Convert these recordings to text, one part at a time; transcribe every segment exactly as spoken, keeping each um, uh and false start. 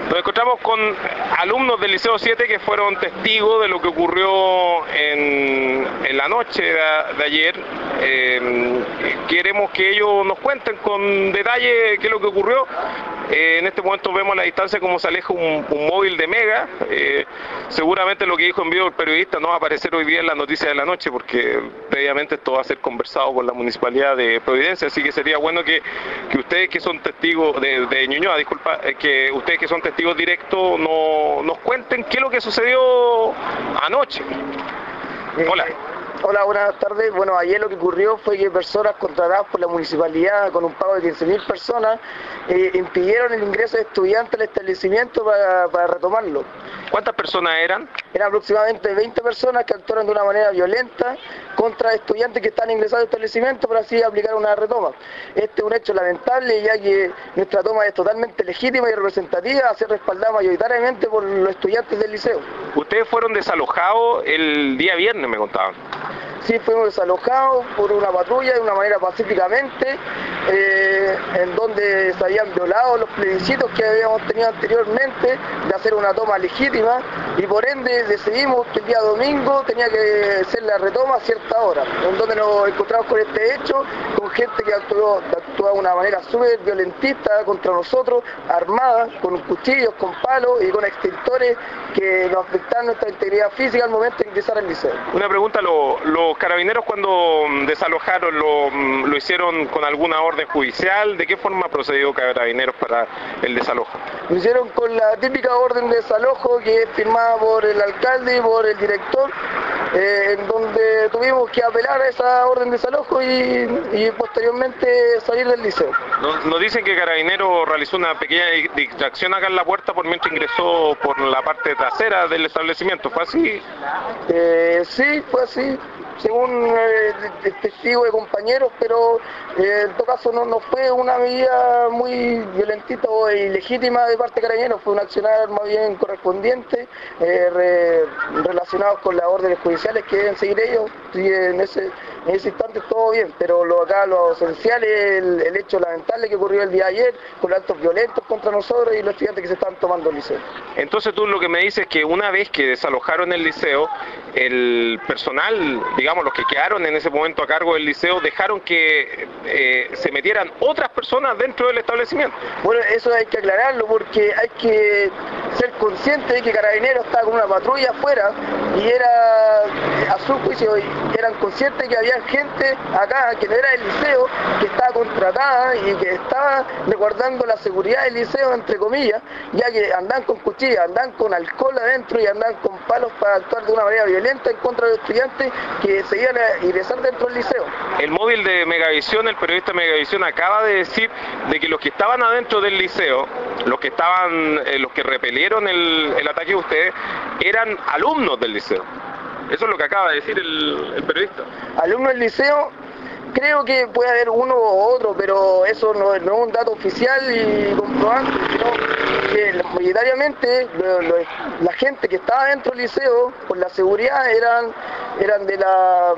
Nos encontramos con alumnos del Liceo siete que fueron testigos de lo que ocurrió en, en la noche de, de ayer. Eh, queremos que ellos nos cuenten con detalle qué es lo que ocurrió. Eh, en este momento vemos a la distancia cómo se aleja un, un móvil de Mega. Eh, seguramente lo que dijo en vivo el periodista no va a aparecer hoy día en las noticias de la noche, porque previamente esto va a ser conversado con la Municipalidad de Providencia, así que sería bueno que, que ustedes que son testigos de, de Ñuñoa, disculpa, eh, que ustedes que son testigos directos no, nos cuenten qué es lo que sucedió anoche. Hola. Hola, buenas tardes. Bueno, ayer lo que ocurrió fue que personas contratadas por la municipalidad con un pago de quince mil personas eh, impidieron el ingreso de estudiantes al establecimiento para, para retomarlo. ¿Cuántas personas eran? Eran aproximadamente veinte personas que actuaron de una manera violenta contra estudiantes que están ingresados al establecimiento para así aplicar una retoma. Este es un hecho lamentable, ya que nuestra toma es totalmente legítima y representativa, a ser respaldada mayoritariamente por los estudiantes del liceo. Ustedes fueron desalojados el día viernes, me contaban. Sí, fuimos desalojados por una patrulla de una manera pacíficamente, eh, en donde se habían violado los plebiscitos que habíamos tenido anteriormente de hacer una toma legítima, y por ende decidimos que el día domingo tenía que ser la retoma a cierta hora, en donde nos encontramos con este hecho, con gente que actuó, actuó de una manera súper violentista contra nosotros, armada, con cuchillos, con palos y con extintores que nos afectaron nuestra integridad física al momento de ingresar al liceo. Una pregunta, lo, los carabineros cuando desalojaron, lo, lo hicieron con alguna orden judicial? ¿De qué forma procedió carabineros para el desalojo? Lo hicieron con la típica orden de desalojo que es firmada por el alcalde y por el director, eh, en donde tuvimos que apelar a esa orden de desalojo y, y posteriormente salir del liceo. Nos, nos dicen que Carabineros realizó una pequeña distracción acá en la puerta por mientras ingresó por la parte trasera del establecimiento, ¿fue así? Eh, sí, fue así, según eh, el testigo de compañeros, pero eh, en todo caso no, no fue una medida muy violentita o ilegítima de parte de Carabineros, fue un accionar más bien correspondiente, eh, re, relacionado con las órdenes judiciales que deben seguir ellos, y en ese, en ese instante todo bien, pero lo, acá lo esencial es el, el hecho lamentable que ocurrió el día de ayer, con los actos violentos contra nosotros y los estudiantes que se están tomando el liceo. Entonces tú lo que me dices es que una vez que desalojaron el liceo, el personal, digamos los que quedaron en ese momento a cargo del liceo, dejaron que eh, se metieran otras personas dentro del establecimiento. Bueno, eso hay que aclararlo porque hay que ser consciente de que Carabineros estaba con una patrulla afuera y era, a su juicio, eran conscientes que había gente acá que no era del liceo, que estaba contratada y que estaba resguardando la seguridad del liceo, entre comillas, ya que andan con cuchillas, andan con alcohol adentro y andan con palos para actuar de una manera violenta en contra de los estudiantes que se iban a ingresar dentro del liceo. El móvil de Megavisión, el periodista de Megavisión acaba de decir de que los que estaban adentro del liceo, los que estaban, eh, los que repelieron el, el ataque de ustedes, eran alumnos del liceo. Eso es lo que acaba de decir el, el periodista. Alumnos del liceo, creo que puede haber uno u otro, pero eso no, no es un dato oficial y comprobante, sino que mayoritariamente lo, lo, la gente que estaba dentro del liceo, por la seguridad, eran, eran de la,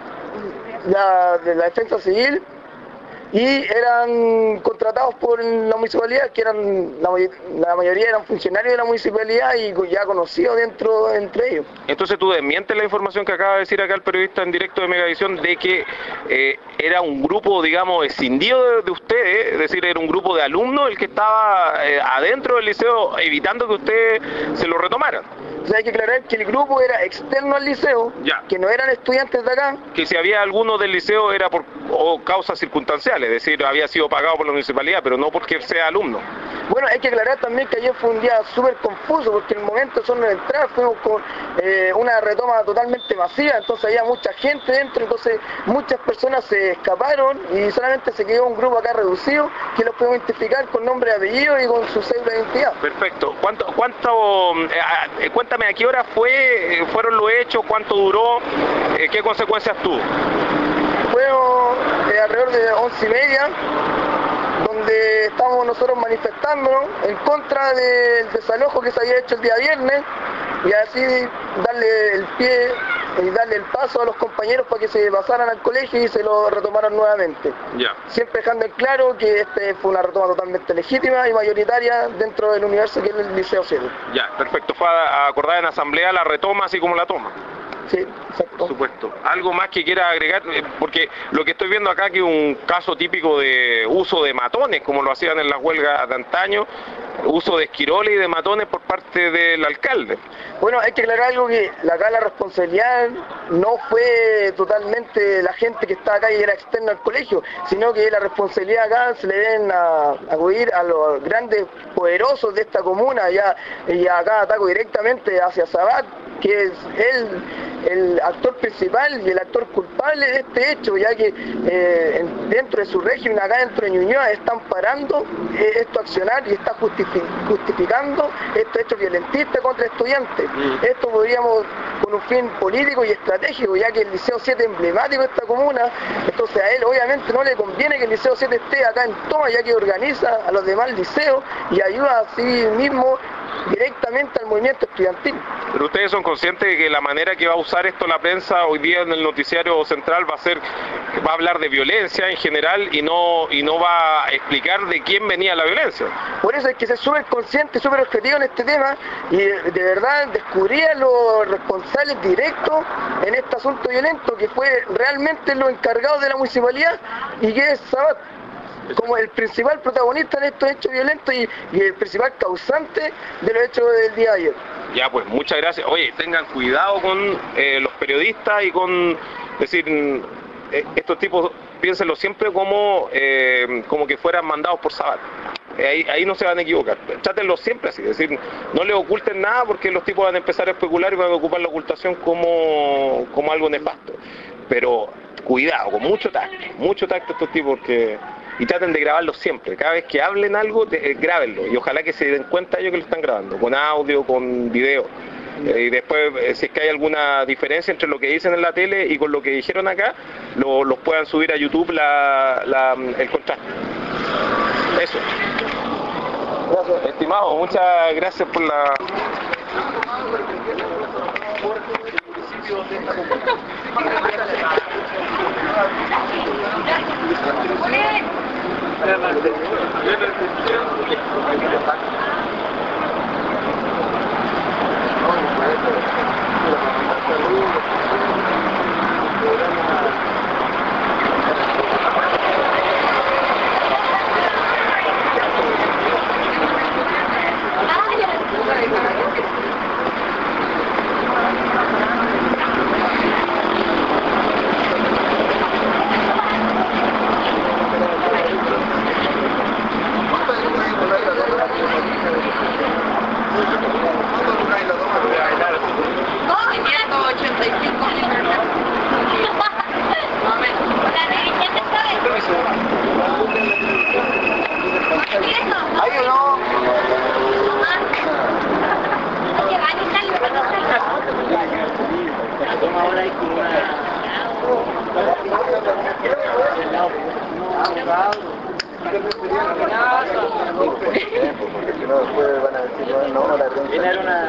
la, de la defensa civil y eran contratados por la municipalidad, que eran la, la mayoría eran funcionarios de la municipalidad y ya conocidos dentro entre ellos. Entonces tú desmientes la información que acaba de decir acá el periodista en directo de Megavisión de que eh, era un grupo, digamos, escindido de, de ustedes, es decir, era un grupo de alumnos el que estaba eh, adentro del liceo evitando que ustedes se lo retomaran. O sea, hay que aclarar que el grupo era externo al liceo, ya, que no eran estudiantes de acá. Que si había alguno del liceo era por o causas circunstanciales, es decir, había sido pagado por la municipalidad, pero no porque sea alumno. Bueno, hay que aclarar también que ayer fue un día súper confuso, porque en el momento son de entrar fuimos con eh, una retoma totalmente masiva, entonces había mucha gente dentro, entonces muchas personas se escaparon y solamente se quedó un grupo acá reducido que los podemos identificar con nombre y apellido y con su cédula de identidad. Perfecto. ¿Cuánto, cuánto, eh, cuéntame a qué hora fue, eh, fueron los hechos, cuánto duró, eh, qué consecuencias tuvo? Fueron eh, alrededor de once y media, donde estábamos nosotros manifestándonos en contra del desalojo que se había hecho el día viernes y así darle el pie y darle el paso a los compañeros para que se pasaran al colegio y se lo retomaran nuevamente. Ya. Siempre dejando en claro que este fue una retoma totalmente legítima y mayoritaria dentro del universo que es el Liceo siete. Ya, perfecto. Fue a- acordada en asamblea la retoma así como la toma. Sí, exacto. Por supuesto. ¿Algo más que quiera agregar? Eh, Porque lo que estoy viendo acá que es un caso típico de uso de matones, como lo hacían en las huelgas de antaño, uso de esquiroles y de matones por parte del alcalde. Bueno, hay que aclarar algo, que acá la responsabilidad no fue totalmente la gente que está acá y era externa al colegio, sino que la responsabilidad acá se le deben a, acudir a los grandes poderosos de esta comuna, ya, y acá ataco directamente hacia Sabat, que es él el actor principal y el actor culpable de este hecho, ya que eh, en- dentro de su régimen, acá dentro de Ñuñoa, están parando eh, esto accionar y está justifi- justificando estos hechos violentistas contra estudiantes. Esto podríamos, con un fin político y estratégico, ya que el Liceo siete es emblemático de esta comuna, entonces a él obviamente no le conviene que el Liceo siete esté acá en Toma, ya que organiza a los demás liceos y ayuda a sí mismo directamente al movimiento estudiantil. Pero ustedes son conscientes de que la manera que va a usar esto la prensa hoy día en el noticiario central va a ser, va a hablar de violencia en general y no, y no va a explicar de quién venía la violencia. Por eso hay que ser súper consciente y súper objetivo en este tema y de, de verdad descubrir a los responsables directos en este asunto violento, que fue realmente los encargados de la municipalidad y que es Sabat como el principal protagonista en estos hechos violentos y, y el principal causante de los hechos del día de ayer. Ya, pues muchas gracias. Oye, tengan cuidado con eh, los periodistas y con decir, eh, estos tipos, piénsenlo siempre como, eh, como que fueran mandados por Sabat. Eh, ahí, ahí no se van a equivocar. Trátenlo siempre así, es decir, no les oculten nada porque los tipos van a empezar a especular y van a ocupar la ocultación como, como algo nefasto. Pero cuidado, con mucho tacto, mucho tacto estos tipos porque... Y traten de grabarlo siempre, cada vez que hablen algo, te, eh, grábenlo y ojalá que se den cuenta ellos que lo están grabando, con audio, con video. Eh, y después, eh, si es que hay alguna diferencia entre lo que dicen en la tele y con lo que dijeron acá, lo, los puedan subir a YouTube la, la, el contraste. Eso. Gracias. Estimado, muchas gracias por la... Porque si no después van a decir, no, no la prensa.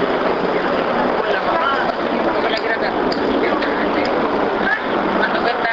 Cuando cuenta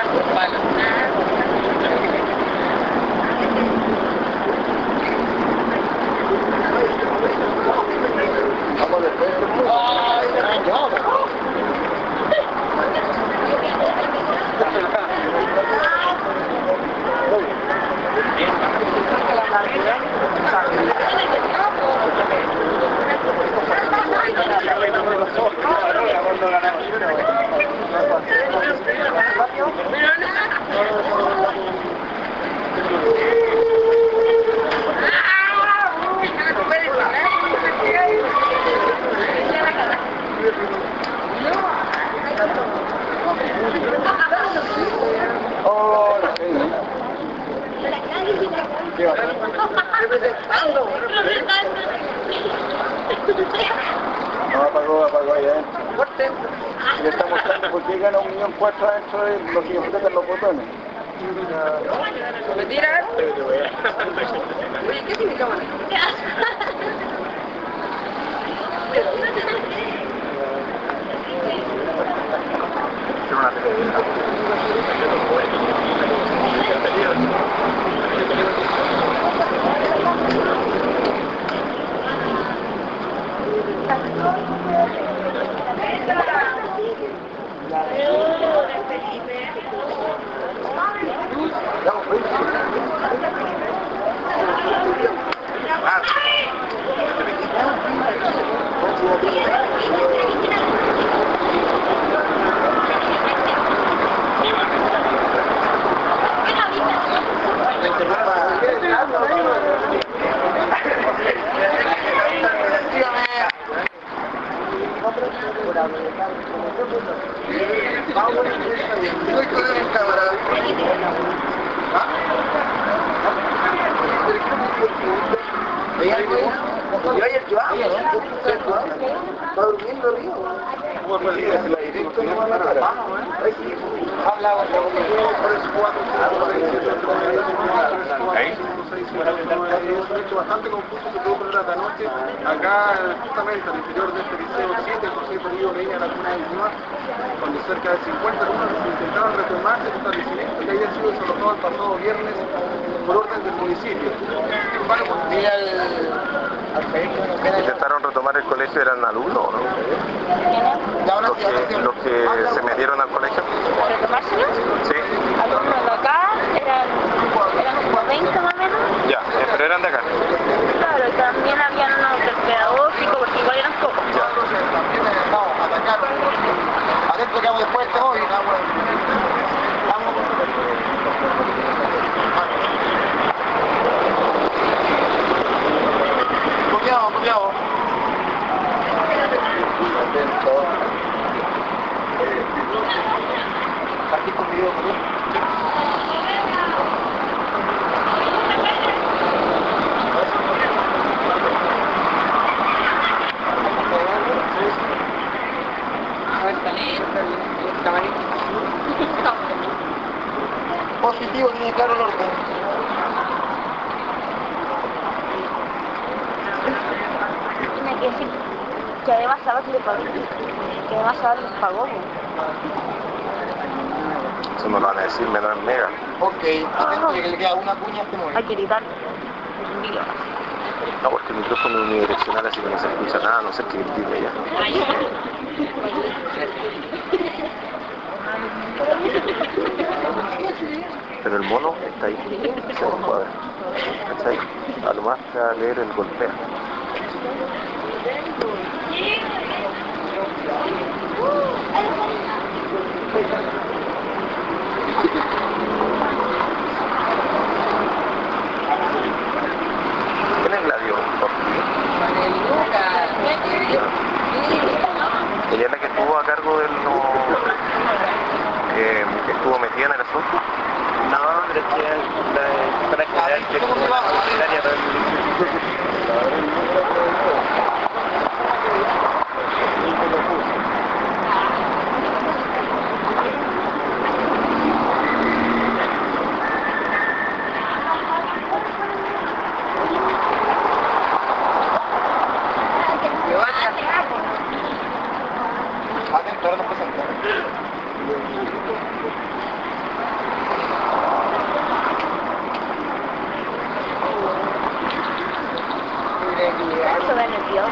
No, apagó, apagó ahí adentro. Y le está mostrando por qué gana un millón cuatro adentro de los que apretan los botones. ¿Me tiran? Oye, ¿qué tiene cámara? Tiene una ¿Está durmiendo Río? Bastante confuso se tuvo por la noche acá justamente al interior de este liceo siete, el José Río Reina, la comuna de Ñuñoa, donde cerca de cincuenta alumnos intentaron retomar el establecimiento que había sido desalojado el pasado viernes por orden del municipio. Mira el... ¿Intentaron retomar el colegio? ¿Eran alumnos o no? ¿Los que, los que se metieron al colegio? ¿Retomárselo? Sí. Alumnos de acá eran, eran como veinte más o menos. Ya, eh, pero eran de acá. Claro, y también habían unos del pedagógico, porque igual eran pocos. Ya. Adentro quedamos después de hoy. Copiado, copiado. Aquí conmigo, positivo, tiene claro el orden. Tiene que decir que además Sabat le pagó. Que además Sabat les pagó. Eso no lo van a decir, menos en Mega. Ok, atento que le queda una cuña a este móvil. Hay que editar el video. No, porque el micrófono es unidireccional, así que no se escucha nada, a no ser que grite ya. Pero el mono está ahí, se encuadra. ¿Cachai? A lo más que a leer el golpea. ¿Quién es Gladio? ¿Ella es la que estuvo a cargo del... No, eh, que estuvo metida en el asunto? No, pero es que la para general que es secretaria para el Atento, ahora nos presenta. Eso da nervioso.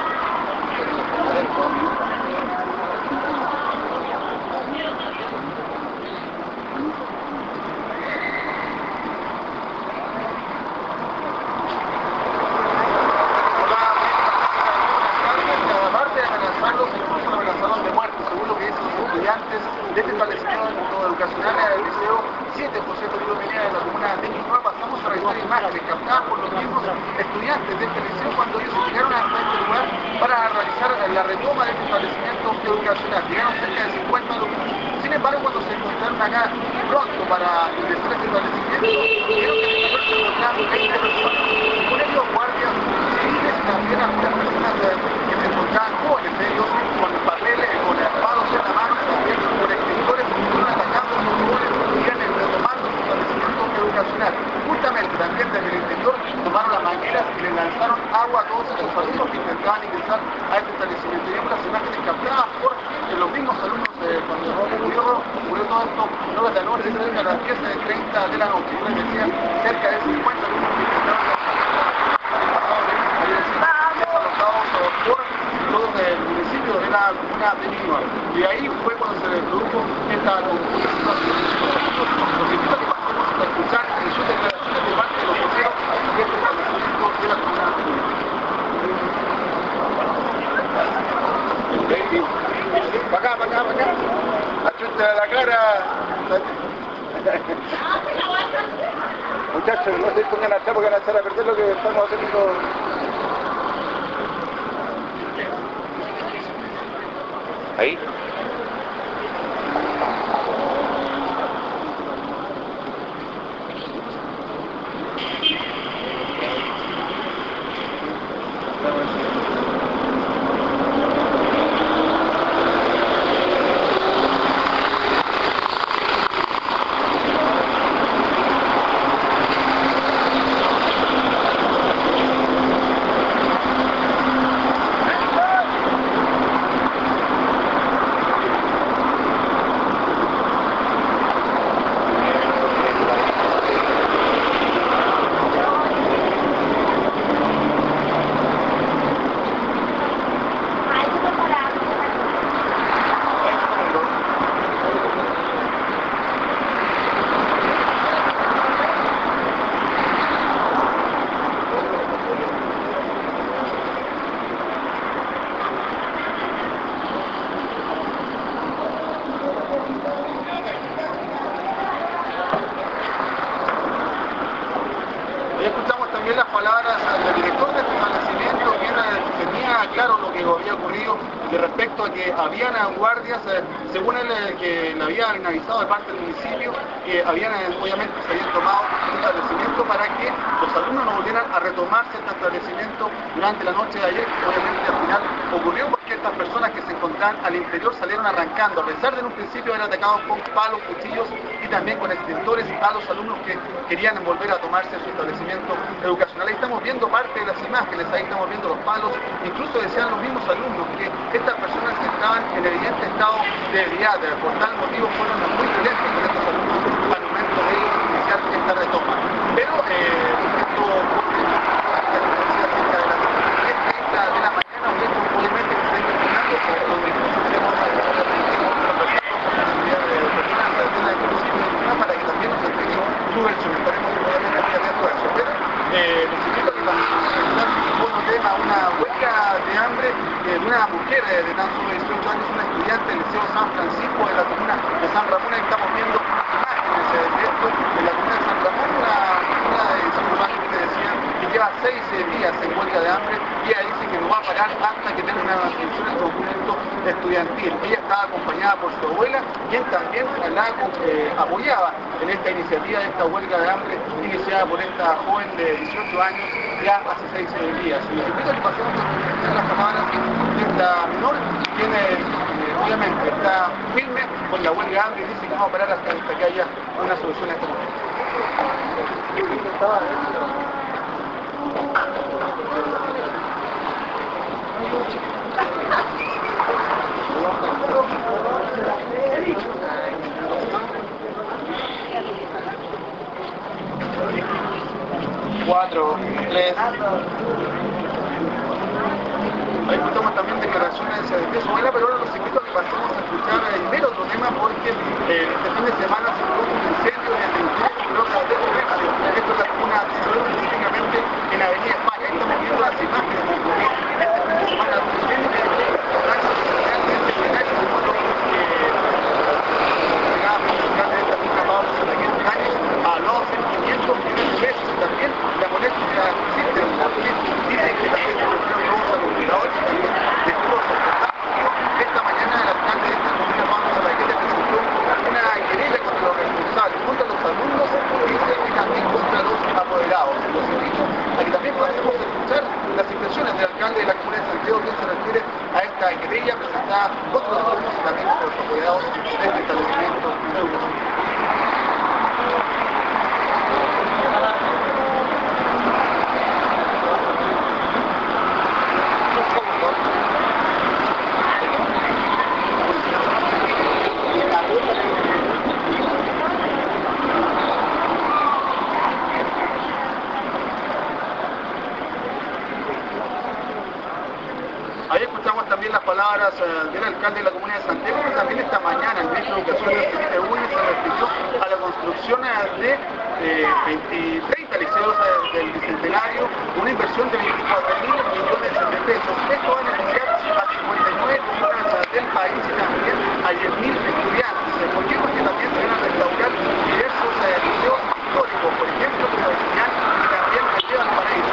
Aparte de amenazarlos, incluso amenazaron de muerte, según lo que dicen los estudiantes de este establecimiento educacional del Liceo siete José Río Reina de la comuna de Ñuñoa. Pasamos a revisar imágenes captadas por los mismos estudiantes de este liceo cuando ellos llegaron hasta este lugar para realizar la retoma de este establecimiento educacional. Llegaron cerca de cincuenta alumnos. Sin embargo, cuando se encontraron acá pronto para ingresar a este establecimiento, vieron que se encontraban veinte personas. Con ellos guardias también a las personas que se encontraban jóvenes, ellos con papeles, con palos en la mano, también con extintores, fueron atacando a los jóvenes que iban retomando su establecimiento educacional. Justamente también desde el interior tomaron las mangueras y le lanzaron agua a todos esos alumnos que intentaban ingresar a este establecimiento. Y vemos las imágenes captadas por los mismos alumnos eh, cuando ocurrió, ocurrió todo esto, no de la noche, cerca de las diez de treinta de la noche. Yo les decía, cerca de cincuenta alumnos que intentaban por todo el municipio de la comuna de Ñuñoa. Y ahí fue cuando se produjo esta situación. Los invito a que pasemos a escuchar sus declaraciones de parte de los voceros de este establecimiento de la comuna de Ñuñoa. Para acá, para acá, para acá. Achúntale la cara. Muchachos, no se pongan atrás porque van a echar a perder lo que estamos haciendo. Ahí. Las palabras del director de este establecimiento, quien tenía claro lo que había ocurrido de respecto a que habían guardias, eh, según él, eh, que le habían avisado de parte del municipio, que habían, eh, obviamente, se habían tomado este establecimiento para que los alumnos no volvieran a retomarse este establecimiento durante la noche de ayer, que obviamente al final ocurrió porque estas personas que se encontraban al interior salieron arrancando, a pesar de en un principio haber atacado con palos, cuchillos y también con extintores a los alumnos que querían volver a tomarse su establecimiento educacional. Ahí estamos viendo parte de las imágenes, ahí estamos viendo los palos, incluso decían los mismos alumnos que estas personas estaban en evidente estado de debilidad, por tal motivo fueron muy violentos con estos alumnos al momento de iniciar esta retoma. Pero eh, esto ocurre cerca de las diez treinta de la mañana, un hecho obviamente que se está investigando, donde incluso tenemos la seguridad de personas de la para que también nos entreguen su versión. Estaremos obviamente aquí atentos a eso. Pero eh, los invito a que vamos a presentar otro tema, una huelga de hambre de una mujer de tan solo dieciocho años, una estudiante del Liceo San Francisco de la comuna de San Ramón. Ahí estamos viendo imágenes de esto en la comuna de San Ramón, una, una de imágenes que decían que lleva seis días en huelga de hambre y ella dice que no va a parar hasta que tenga una inscripción en documento estudiantil. Ella estaba acompañada por su abuela, quien también la eh, apoyaba en esta iniciativa de esta huelga de hambre iniciada por esta joven de dieciocho años ya hace seis días. Y les invito a que pasemos a escuchar las palabras de esta menor, quien eh, obviamente está firme con la huelga de hambre y dice que no va a parar hasta, hasta que haya una solución a este momento. Cuatro, tres. Ahí escuchamos también declaraciones de su abuela, pero ahora los invito a que pasemos a escuchar el ver otro tema porque eh, este fin de semana se produjo un incendio en el interior de comercio. Esto es la comuna específicamente en Avenida España. Ahí estamos viendo las imágenes que ocurrió este fin de semana. A los sentimientos millones de pesos también la molestia existe, dice que también se produjeron robos a los cuidadores y también de todos los esta mañana el alcalde de esta comunidad, Pablo Salagueta, presentó una querella contra los está otros alumnos y también los apoderados de este establecimiento educacional. Ahí escuchamos también las palabras uh, del alcalde de la comuna de Santiago, que también esta mañana el ministro de Educación del P T U se refirió a la construcción de eh, veinte, treinta liceos uh, del Bicentenario, una inversión de veinticuatro mil millones de pesos. Esto va a beneficiar a cincuenta y nueve comunas del país y también a diez mil estudiantes. ¿Por qué? Porque también se van a restaurar diversos uh, liceos históricos, por ejemplo, como el Señal y también el Río Valparaíso.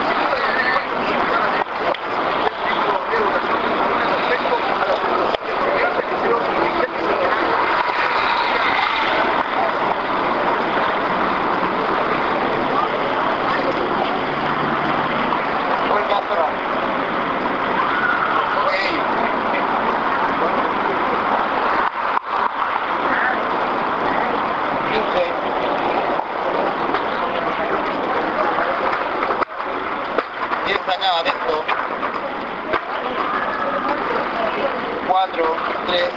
Acá adentro. cuatro, tres.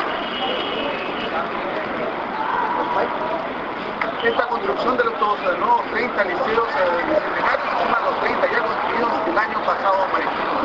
Esta construcción de los nuevos treinta liceos eh, bicentenarios se suma a los treinta ya construidos el año pasado, María.